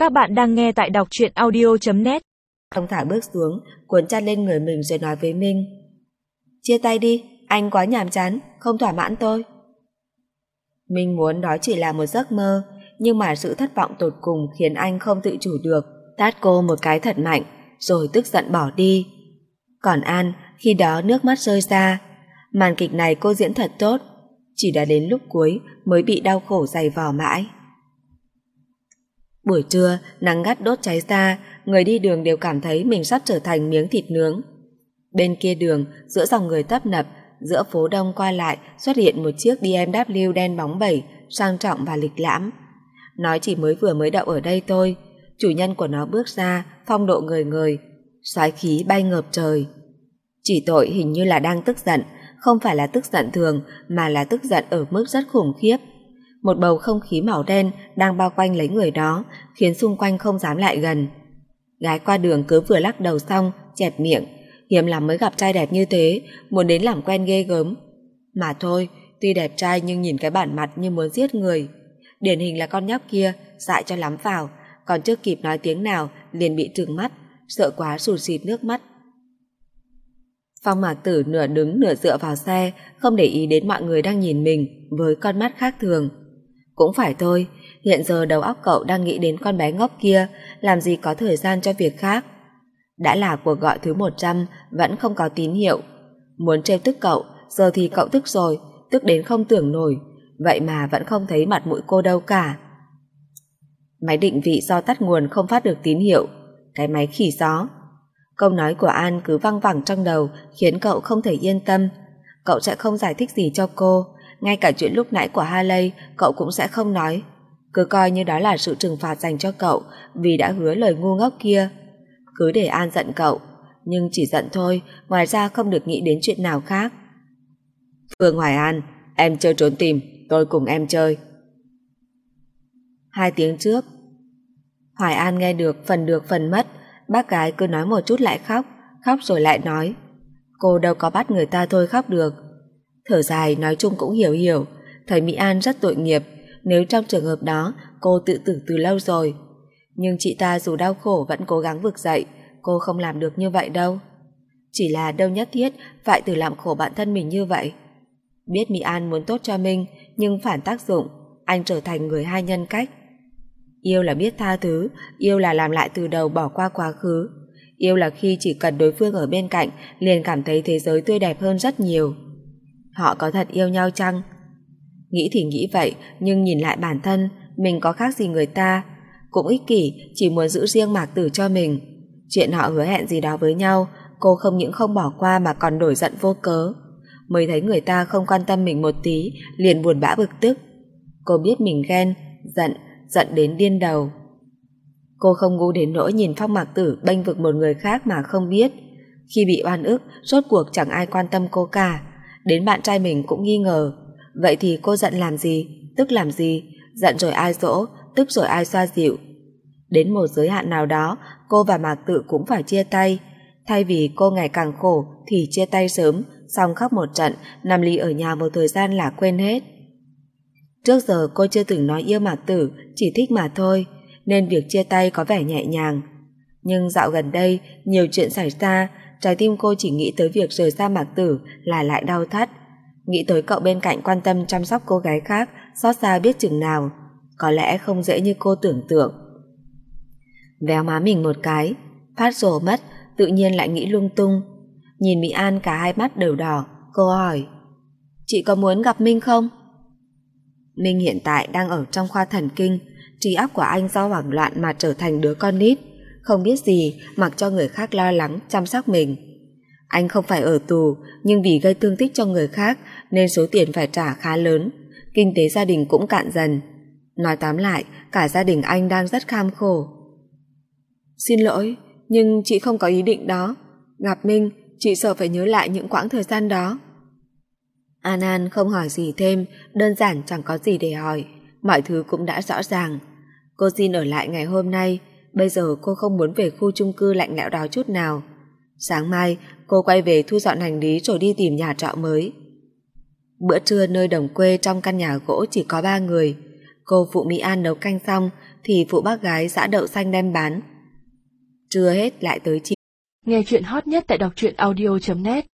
Các bạn đang nghe tại đọc truyện audio.net. Ông thả bước xuống, cuốn chăn lên người mình rồi nói với Minh: chia tay đi, anh quá nhàm chán, không thỏa mãn tôi. Minh muốn đó chỉ là một giấc mơ, nhưng mà sự thất vọng tột cùng khiến anh không tự chủ được, tát cô một cái thật mạnh, rồi tức giận bỏ đi. Còn An, khi đó nước mắt rơi ra. Màn kịch này cô diễn thật tốt, chỉ đã đến lúc cuối mới bị đau khổ giày vò mãi. Buổi trưa, nắng gắt đốt cháy ra, người đi đường đều cảm thấy mình sắp trở thành miếng thịt nướng. Bên kia đường, giữa dòng người tấp nập, giữa phố đông qua lại xuất hiện một chiếc BMW đen bóng bẩy, sang trọng và lịch lãm. Nói chỉ mới đậu ở đây thôi, chủ nhân của nó bước ra, phong độ ngời ngời, soái khí bay ngợp trời. Chỉ tội hình như là đang tức giận, không phải là tức giận thường mà là tức giận ở mức rất khủng khiếp. Một bầu không khí màu đen đang bao quanh lấy người đó, khiến xung quanh không dám lại gần. Gái qua đường cứ vừa lắc đầu xong, chẹp miệng, hiếm lắm mới gặp trai đẹp như thế, muốn đến làm quen ghê gớm. Mà thôi, tuy đẹp trai nhưng nhìn cái bản mặt như muốn giết người. Điển hình là con nhóc kia, dại cho lắm vào, còn chưa kịp nói tiếng nào liền bị trừng mắt, sợ quá sụt sịt nước mắt. Phong Mạc Tử nửa đứng nửa dựa vào xe, không để ý đến mọi người đang nhìn mình với con mắt khác thường. Cũng phải thôi, hiện giờ đầu óc cậu đang nghĩ đến con bé ngốc kia, làm gì có thời gian cho việc khác. Đã là cuộc gọi thứ 100 vẫn không có tín hiệu. Muốn trêu tức cậu, giờ thì cậu tức rồi, tức đến không tưởng nổi, vậy mà vẫn không thấy mặt mũi cô đâu cả. Máy định vị do tắt nguồn không phát được tín hiệu, cái máy khỉ gió. Câu nói của An cứ văng vẳng trong đầu khiến cậu không thể yên tâm. Cậu sẽ không giải thích gì cho cô, ngay cả chuyện lúc nãy của Harley cậu cũng sẽ không nói, cứ coi như đó là sự trừng phạt dành cho cậu vì đã hứa lời ngu ngốc kia. Cứ để An giận cậu, nhưng chỉ giận thôi, ngoài ra không được nghĩ đến chuyện nào khác. Phương Hoài An, em chơi trốn tìm, tôi cùng em chơi. 2 tiếng trước. Hoài An nghe được phần mất, bác gái cứ nói một chút lại khóc, khóc rồi lại nói. Cô đâu có bắt người ta thôi khóc được. Thở dài nói chung cũng hiểu, thầy Mỹ An rất tội nghiệp, nếu trong trường hợp đó cô tự tử từ lâu rồi. Nhưng chị ta dù đau khổ vẫn cố gắng vực dậy, cô không làm được như vậy đâu. Chỉ là đâu nhất thiết phải tự làm khổ bản thân mình như vậy. Biết Mỹ An muốn tốt cho mình, nhưng phản tác dụng, anh trở thành người hai nhân cách. Yêu là biết tha thứ, yêu là làm lại từ đầu, bỏ qua quá khứ. Yêu là khi chỉ cần đối phương ở bên cạnh liền cảm thấy thế giới tươi đẹp hơn rất nhiều. Họ có thật yêu nhau chăng? Nghĩ thì nghĩ vậy, nhưng nhìn lại bản thân, mình có khác gì người ta. Cũng ích kỷ, chỉ muốn giữ riêng Mạc Tử cho mình. Chuyện họ hứa hẹn gì đó với nhau, cô không những không bỏ qua mà còn nổi giận vô cớ. Mới thấy người ta không quan tâm mình một tí, liền buồn bã bực tức. Cô biết mình ghen, giận đến điên đầu. Cô không ngu đến nỗi nhìn Phong Mạc Tử bênh vực một người khác mà không biết. Khi bị oan ức, rốt cuộc chẳng ai quan tâm cô cả. Đến bạn trai mình cũng nghi ngờ. Vậy thì cô giận làm gì, tức làm gì? Giận rồi ai dỗ, tức rồi ai xoa dịu? Đến một giới hạn nào đó, cô và Mạc Tử cũng phải chia tay. Thay vì cô ngày càng khổ thì chia tay sớm, xong khóc một trận, nằm lì ở nhà một thời gian là quên hết. Trước giờ cô chưa từng nói yêu Mạc Tử, chỉ thích mà thôi, nên việc chia tay có vẻ nhẹ nhàng. Nhưng dạo gần đây, nhiều chuyện xảy ra, trái tim cô chỉ nghĩ tới việc rời xa Mạc Tử là lại đau thắt. Nghĩ tới cậu bên cạnh quan tâm chăm sóc cô gái khác, xót xa biết chừng nào. Có lẽ không dễ như cô tưởng tượng. Véo má mình một cái, phát rồ mất, tự nhiên lại nghĩ lung tung. Nhìn Mỹ An cả hai mắt đều đỏ, cô hỏi: chị có muốn gặp Minh không? Minh hiện tại đang ở trong khoa thần kinh, trí óc của anh do hoảng loạn mà trở thành đứa con nít, không biết gì, mặc cho người khác lo lắng chăm sóc mình. Anh không phải ở tù, nhưng vì gây thương tích cho người khác nên số tiền phải trả khá lớn, kinh tế gia đình cũng cạn dần. Nói tóm lại, cả gia đình anh đang rất kham khổ. Xin lỗi, nhưng chị không có ý định đó. Gặp Minh, chị sợ phải nhớ lại những quãng thời gian đó. An không hỏi gì thêm, đơn giản chẳng có gì để hỏi, mọi thứ cũng đã rõ ràng. Cô xin ở lại ngày hôm nay, bây giờ cô không muốn về khu chung cư lạnh lẽo đó chút nào. Sáng mai, cô quay về thu dọn hành lý rồi đi tìm nhà trọ mới. Bữa trưa nơi đồng quê trong căn nhà gỗ chỉ có 3 người. Cô phụ Mỹ An nấu canh xong, thì phụ bác gái giã đậu xanh đem bán. Chưa hết lại tới chị. Nghe chuyện hot nhất tại đọc truyện audio.net